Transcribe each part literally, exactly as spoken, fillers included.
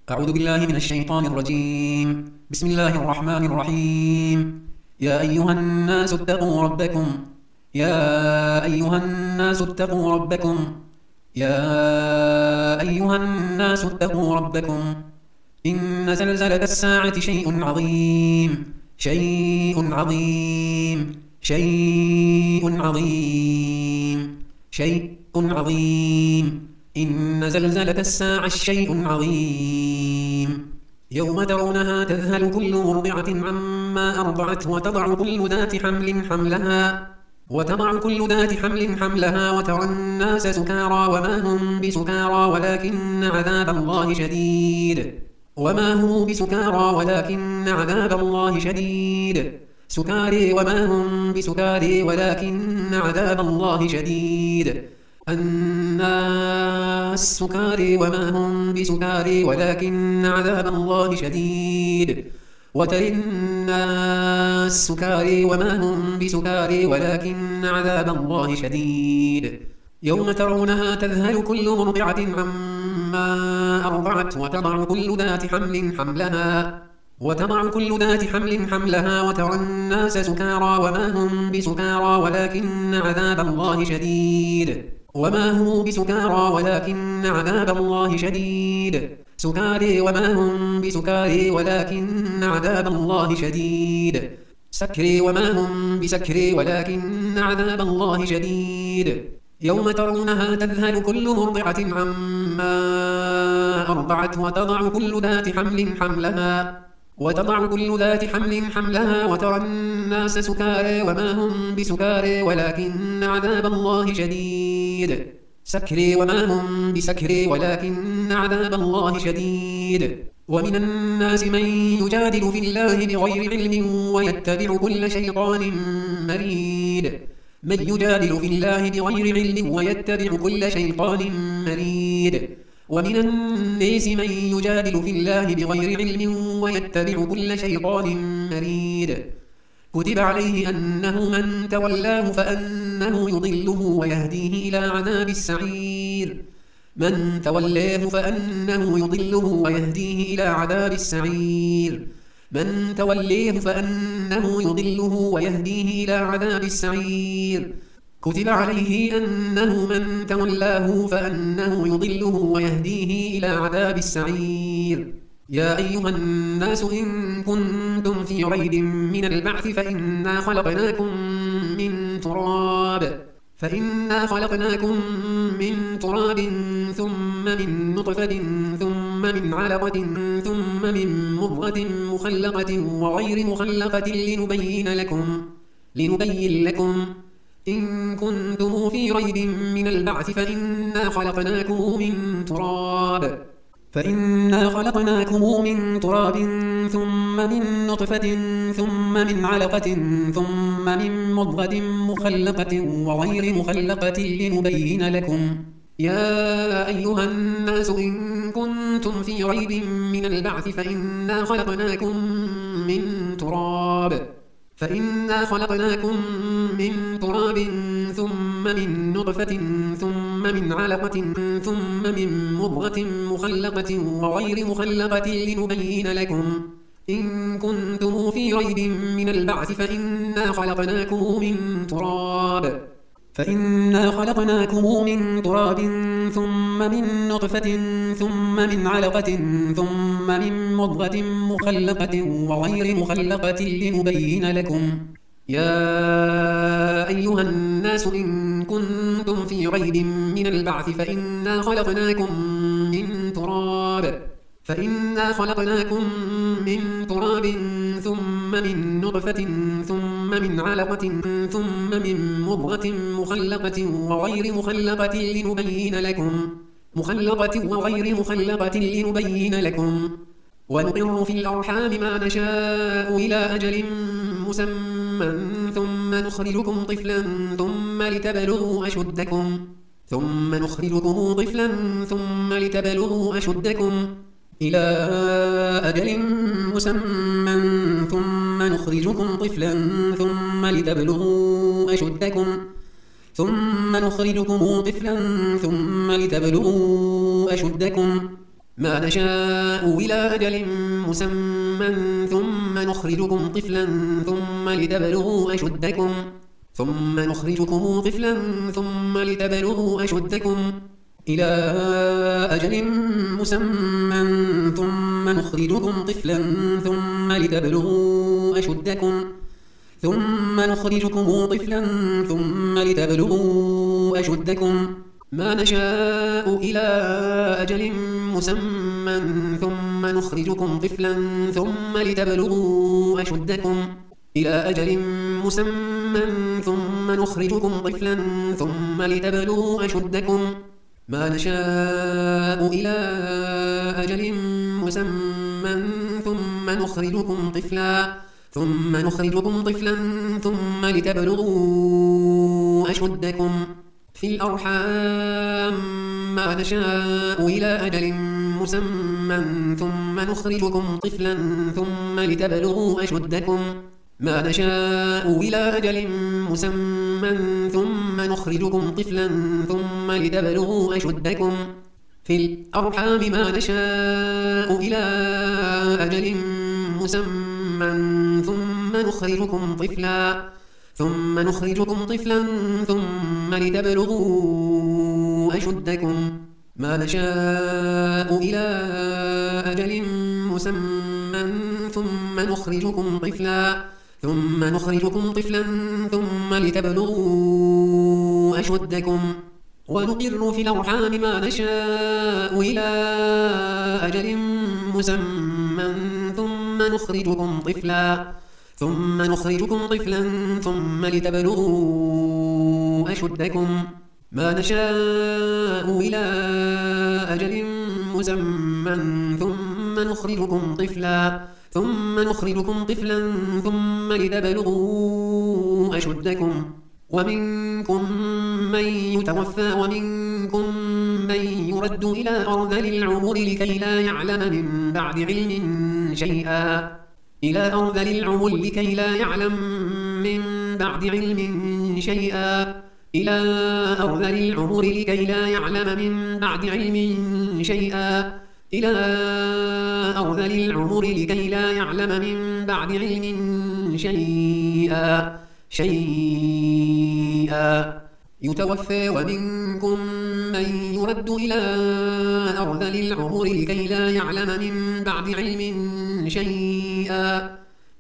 أعوذ بالله من الشيطان الرجيم. بسم الله الرحمن الرحيم. يا أيها الناس اتقوا ربكم يا أيها الناس اتقوا ربكم يا أيها الناس اتقوا ربكم إن زلزلة الساعة شيء عظيم شيء عظيم شيء عظيم شيء عظيم إن زلزلة الساعة شيء عظيم يوم ترونها تذهل كل مرضعة عما أرضعت وتضع كل ذات حمل حملها وتضع كل ذات حمل حملها وترى الناس سكارى وما هم بسكارى ولكن عذاب الله شديد وما هم بسكارى ولكن عذاب الله شديد سكاري وما هم بسكاري ولكن عذاب الله شديد الناس سكاري وما هم بسكاري ولكن عذاب الله شديد وترى الناس سكاري وما هم بسكاري ولكن عذاب الله شديد يوم ترونها تذهل كل مرضعة عما أرضعت وتضع كل ذات حمل حملها وتضع كل ذات حمل حملها وترى الناس سكارى وما هم بسكارى ولكن عذاب الله شديد وما هم بسكارى ولكن عذاب الله شديد سكاري وما هم بسكاري ولكن عذاب الله شديد سكري وما هم بسكري ولكن عذاب الله شديد يوم ترونها تذهل كل مرضعة عما أرضعت وتضع كل ذات حمل حملها وتضع كل ذات حمل حملها وترى الناس سكارى وما هم بسكارى ولكن عذاب الله شديد سكري وما هم بسكري ولكن عذاب الله شديد ومن الناس من يجادل في الله بغير علم ويتبع كل شيطان مريد من يجادل في الله بغير علم ويتبع كل شيطان مريد ومن الناس من يجادل في الله بغير علم ويتبع كل شيطان مريد كتب عليه أنه من تولاه فأنه يضله ويهديه إلى عذاب السعير من تولاه فأنه يضله ويهديه إلى عذاب السعير من توليه فأنه يضله ويهديه إلى عذاب السعير كتب عليه أنه من تولاه فأنه يضله ويهديه إلى عذاب السعير يا أيها الناس إن كنتم في ريب من البعث فإنا خلقناكم من تراب فإنا خلقناكم من تراب ثم من نطفة ثم من علقة ثم من مضغة مخلقة وغير مخلقة لنبين لكم لنبين لكم إن كنتم في ريب من البعث فإنا خلقناكم من تراب فإنا خلقناكم من تراب ثم من نطفة ثم من علقة ثم من مضغة مخلقة وغير مخلقة لنبين لكم يا أيها الناس إن كنتم في ريب من البعث فإنا خلقناكم من تراب فإنا خلقناكم من تراب ثم من نطفة ثم من علقة ثم من مضغة مخلقة وغير مخلقة لنبين لكم إن كنتم في ريب من البعث فإنا خلقناكم من تراب فإنا خلقناكم من تراب ثم من نطفة ثم من علقة ثم من مضغة مخلقة وغير مخلقة لنبين لكم يا أيها الناس إن كنتم في ريب من البعث فإنا خلقناكم من تراب فإنا خلقناكم من تراب ثم من نطفة ثم من علقة ثم من مضغة مخلقة وغير مخلقة لنبين لكم مخلقة وغير مخلقة لنبين لكم ونقر في الأرحام ما نشاء إلى أجل مسمى ثم نخرجكم طفلا ثم لتبلغوا أشدكم ثم نخرجكم طفلا ثم لتبلغوا أشدكم إلى أجل مسمى ثم نخرجكم طفلا ثم لتبلغوا أشدكم ثم نخرجكم طفلا ثم لتبلغوا أشدكم ما نشاء إلى أجل مسمى ثم نخرجكم طفلا ثم لتبلغوا أشدكم ثم نخرجكم طفلا ثم لتبلغوا أشدكم إلى أجل مسمى ثم نخرجكم طفلا ثم لتبلغوا أشدكم ثم نخرجكم طفلا ثم لتبلغوا أشدكم ما نشاء إلى أجل مسمى ثم نخرجكم طفلا ثم لتبلغوا أشدكم إلى أجل مسمى ثم نخرجكم طفلا ثم لتبلغوا أشدكم ما نشاء إلى أجل مسمى ثم نخرجكم طفلا ثم نخرجكم طفلا ثم لتبلغوا أشدكم في الأرحام ما نشاء إلى أجل مسمى ثم نخرجكم طفلا ثم لتبلغوا أشدكم ما نشاء إلى أجل مسمى ثم نخرجكم طفلا ثم لتبلغوا أشدكم في الأرحام ما نشاء إلى أجل مسمى ثم نخرجكم طفلا ثم نخرجكم طفلا ثم لتبلغوا أشدكم ما نشاء إلى أجل مسمى ثم نخرجكم طفلا ثم نخرجكم طفلا ثم لتبلغوا أشدكم ونقر في الأرحام ما نشاء إلى أجل مسمى ثم نخرجكم طفلا ثم نخرجكم طفلا ثم لتبلغوا أشدكم ما نشاء إلى أجل مسمى ثم نخرجكم طفلا ثم نخرجكم طفلا ثم لتبلغوا أشدكم ومنكم من يتوفى ومنكم من يرد إلى أرذل العمر لكي لا يعلم من بعد علم شيئا إلى أرذل العمر لكي لا يعلم من بعد علم شيئا إلى أرذل العمر لكي لا يعلم من بعد علم شيئا إلى أرذل العمر لكي لا يعلم من بعد علم شيئا شيئا يتوفى ومنكم من يرد إلى أرذل العمر لكي لا يعلم من بعد علم شيئا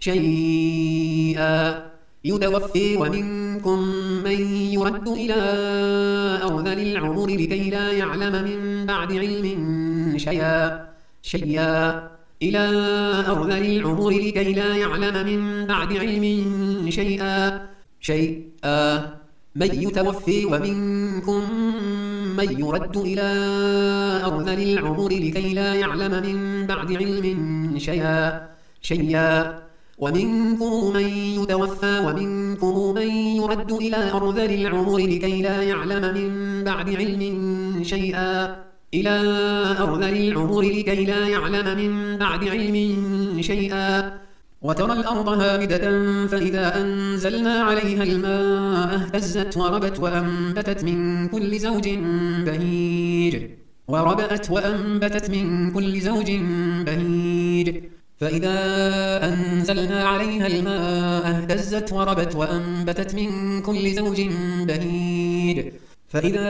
شيئا يتوفى ومنكم من يرد إلى أرذل العمر لكي لا يعلم من بعد علم شيئا شيئا إلى أرذل العمر لكي لا يعلم من بعد علم شيئا شيئا من يتوفى ومنكم من يرد إلى أرذل العمر لكي لا يعلم من بعد علم شيئا شيئا ومنكم من يتوفى ومنكم من يرد إلى أرذل العمر لكي لا يعلم من بعد علم شيئا إلى أرذل العمر لكي لا يعلم من بعد علم شيئا وترى الأرض هامدة فإذا أنزلنا عليها الماء اهتزت وربت وأنبتت من كل زوج بهيج وربت وأنبتت من كل زوج بهيج فإذا أنزلنا عليها الماء اهتزت وربت وأنبتت من كل زوج بهيج فإذا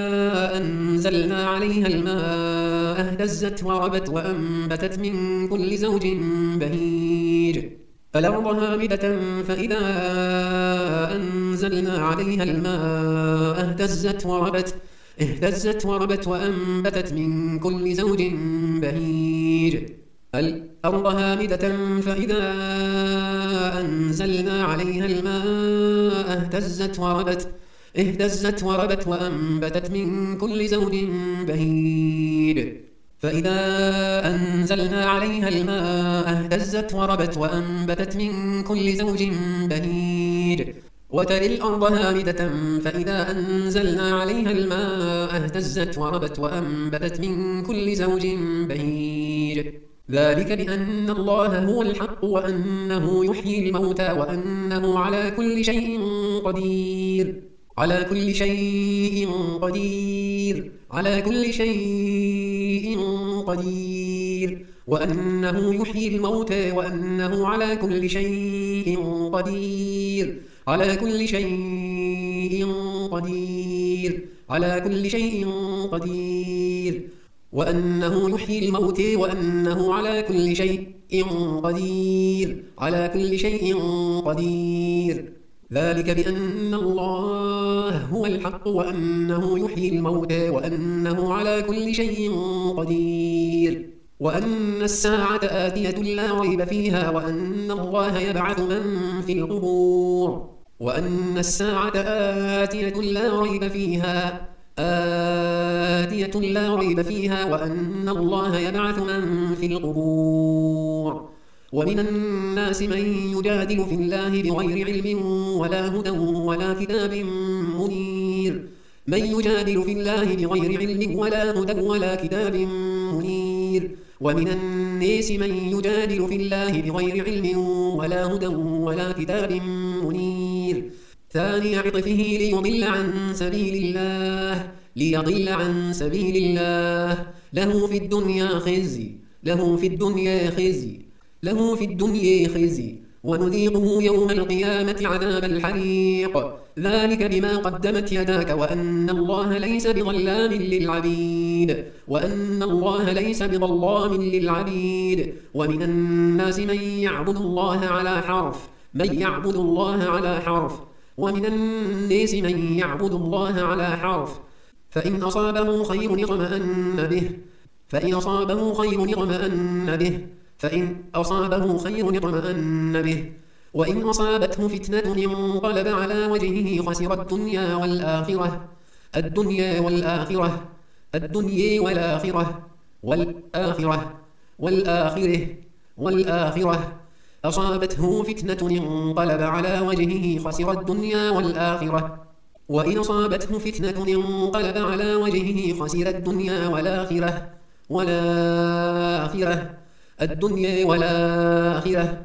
أنزلنا عليها الماء اهتزت وربت وأنبتت من كل زوج بهيج الأرض هامدة فإذا أنزلنا عليها الماء اهتزت وربت اهتزت وربت وأنبتت من كل زوج بهيج الأرض هامدة فإذا أنزلنا عليها الماء اهتزت وربت اهتزت وربت وأنبتت من كل زوج بهيج فإذا أنزلنا عليها الماء اهتزت وربت وأنبتت من كل زوج بهيج وترى الأرض هامدة فإذا أنزلنا عليها الماء اهتزت وربت وأنبتت من كل زوج بهيج ذلك بأن الله هو الحق وأنه يحيي الموتى وأنه على كل شيء قدير على كل شيء قدير على كل شيء شيء قدير وأنه يحيي الموتى وأنه على كل شيء قدير على كل شيء قدير على كل شيء قدير وأنه يحيي الموتى وأنه على كل شيء قدير على كل شيء قدير ذلك بأن الله هو الحق وأنه يحيي الموتى وأنه على كل شيء قدير وأن الساعة آتية لا ريب فيها وأن الله يبعث من في القبور وأن الساعة آتية لا ريب فيها آتية لا ريب فيها وأن الله يبعث من في القبور ومن الناس من يجادل في الله بغير علم ولا هدى ولا كتاب منير من يجادل في الله بغير علم ولا هدى ولا كتاب منير ومن الناس من يجادل في الله بغير علم ولا هدى ولا كتاب منير ثاني عطفه ليضل عن سبيل الله ليضل عن سبيل الله له في الدنيا خزي له في الدنيا خزي له في الدنيا خزي ونذيقه يوم القيامة عذاب الحريق ذلك بما قدمت يداك وأن الله ليس بظلام للعبيد وأن الله ليس بظلام للعبيد ومن الناس من يعبد الله على حرف من يعبد الله على حرف ومن الناس من يعبد الله على حرف فإن أصابه خير اطمأن به فإن أصابه خير اطمأن به فإن أصابه خير اطمأن به وإن أصابته فتنة انقلب على وجهه خسر الدنيا والآخرة الدنيا والآخرة الدنيا والآخرة والآخرة والآخرة والآخرة أصابته فتنة انقلب على وجهه خسر الدنيا والآخرة وإن أصابته فتنة انقلب على وجهه خسر الدنيا والآخرة والآخرة الدنيا والآخرة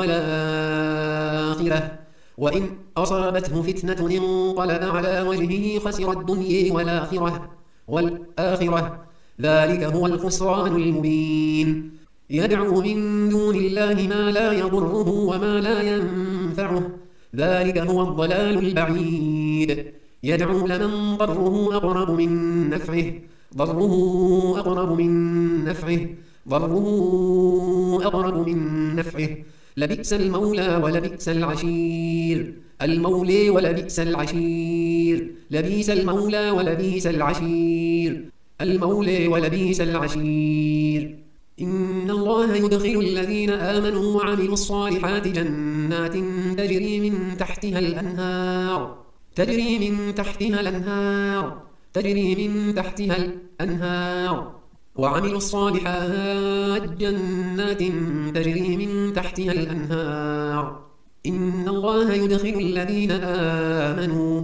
والآخرة وإن أصابته فتنة انقلب على وجهه خسر الدنيا والآخرة والآخرة ذلك هو الخسران المبين يدعو من دون الله ما لا يضره وما لا ينفعه ذلك هو الضلال البعيد يدعو لمن ضره أقرب من نفعه ضره أقرب من نفعه ضره أقرب من نفعه لبئس المولى ولبئس العشير المولى ولبئس العشير لبئس المولى ولبئس العشير المولى ولبئس العشير إن الله يدخل الذين آمنوا وعملوا الصالحات جنات تجري من تحتها الأنهار تجري من تحتها الأنهار تجري من تحتها الأنهار وعملوا الصالحات جنات تجري من تحتها الأنهار إن الله يدخل الذين آمنوا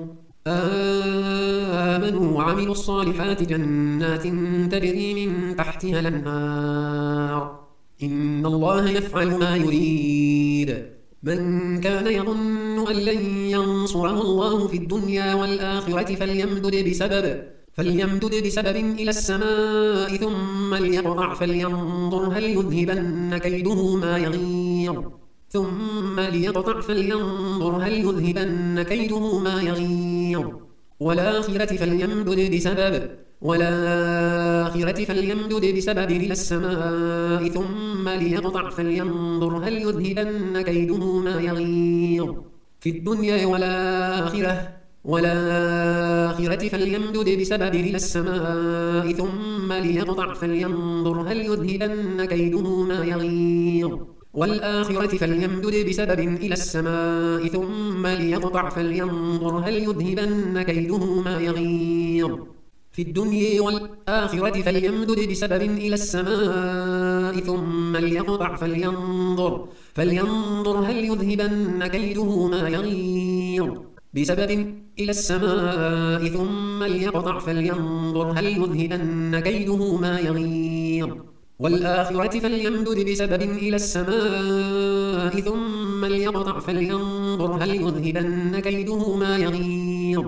آمنوا وعملوا الصالحات جنات تجري من تحتها الأنهار إن الله يفعل ما يريد من كان يظن أن لن ينصره الله في الدنيا والآخرة فليمدد بسبب فليمدد بسبب إلى السماء ثم ليقطع فلينظر هل يذهبن كيده ما يغيظ ثم ليقطع فلينظر هل يذهبن كيده ما يغيظ والآخرة فليمدد بسبب والآخرة فليمدد بسبب إلى السماء ثم ليقطع فلينظر هل يذهبن كيده ما يغيظ في الدنيا والآخرة والآخرة فليمدد بسبب إلى السماء ثم ليقطع فلينظر هل يذهبن كيده ما يغيظ والآخرة فليمدد بسبب إلى السماء ثم ليقطع فلينظر هل يذهبن كيده ما يغيظ في الدنيا والآخرة فليمدد بسبب إلى السماء ثم ليقطع فلينظر فلينظر هل يذهبن كيده ما يغيظ بسبب إلى السماء ثم ليقطع فلينظر هل يذهبن كيده ما يغيظ والآخرة فليمدد بسبب إلى السماء ثم ليقطع فلينظر هل يذهبن كيده ما يغيظ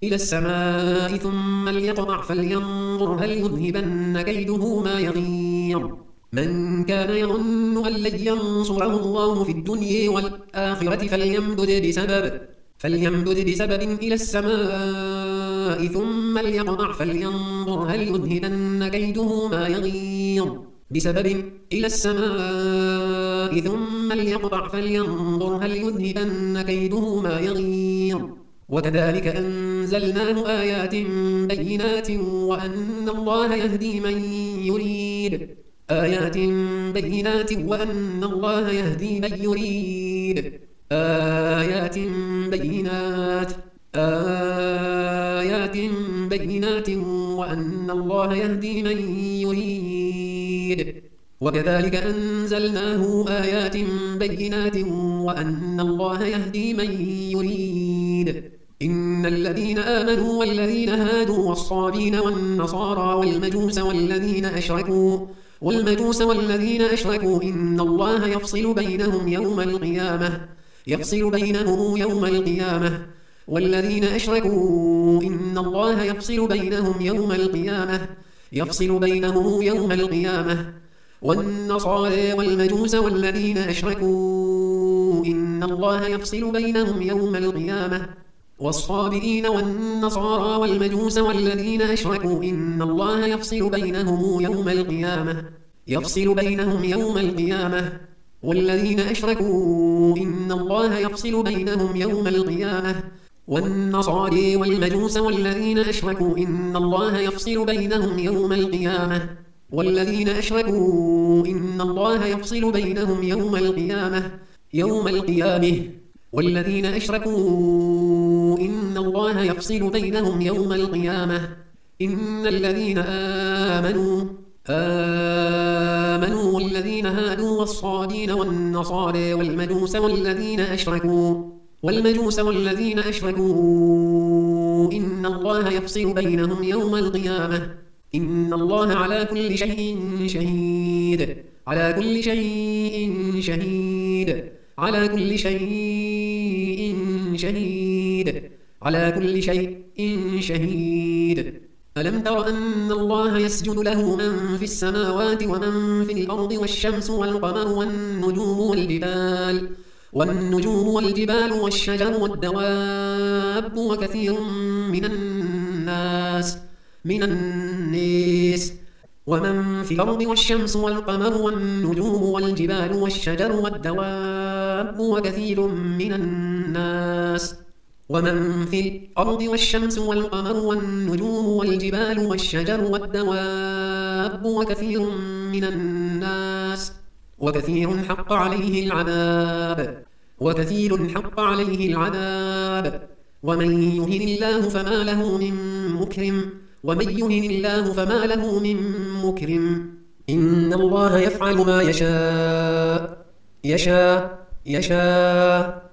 إلى السماء ثم ليقطع فلينظر هل يذهبن كيده ما يغيظ من كان يظن أن لن ينصره الله في الدنيا والآخرة فليمدد بسبب فليمدد بسبب إلى السماء ثم ليقطع فلينظر هل يذهبن كيده ما يغيظ بسبب إلى السماء ثم ليقطع فلينظر هل يذهبن كيده ما يغيظ وكذلك أنزلناه آيات بينات وأن الله يهدي من يريد آيات بينات وأن الله يهدي من يريد آيات بينات آيات بينات وأن الله يهدي من يريد وكذلك أنزلناه آيات بينات وأن الله يهدي من يريد إن الذين آمنوا والذين هادوا والصابين والنصارى والمجوس والذين أشركوا والمجوس والذين أشركوا إن الله يفصل بينهم يوم القيامة يفصل بينهم يوم القيامة والذين أشركوا إن الله يفصل بينهم يوم القيامة يفصل بينهم يوم القيامة والنصارى والمجوس والذين أشركوا إن الله يفصل بينهم يوم القيامة والصابئين والنصارى والمجوس والذين أشركوا إن الله يفصل بينهم يوم القيامة يفصل بينهم يوم القيامة والذين أشركوا إن الله يفصل بينهم يوم القيامة والنصارى والمجوس والذين أشركوا إن الله يفصل بينهم يوم القيامة والذين أشركوا إن الله يفصل بينهم يوم القيامة يوم القيامة والذين أشركوا إن الله يفصل بينهم يوم القيامة إن الذين آمنوا آمنوا والذين هادوا والصابين والنصارى والمجوس والذين أشركوا والمجوس والذين أشركوا إن الله يفصل بينهم يوم القيامة إن الله على كل شيء شهيد على كل شيء شهيد على كل شيء شهيد على كل شيء شهيد ألم تر أن الله يسجد له من في السماوات ومن في الأرض والشمس والقمر والنجوم والجبال والنجوم والجبال والشجر والدواب وكثير من الناس من الناس ومن في الأرض والشمس والقمر والنجوم والجبال والشجر والدواب وكثير من الناس ومن في الأرض والشمس والقمر والنجوم والجبال والشجر والدواب وكثير من الناس وكثير حق عليه العذاب وكثير حق عليه العذاب ومن يهن الله فما له من مكرم ومن يهن الله فما له من مكرم إن الله يفعل ما يشاء يشاء يشاء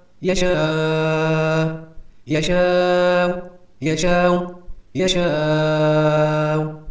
يشاء يشاء يشاء يشاء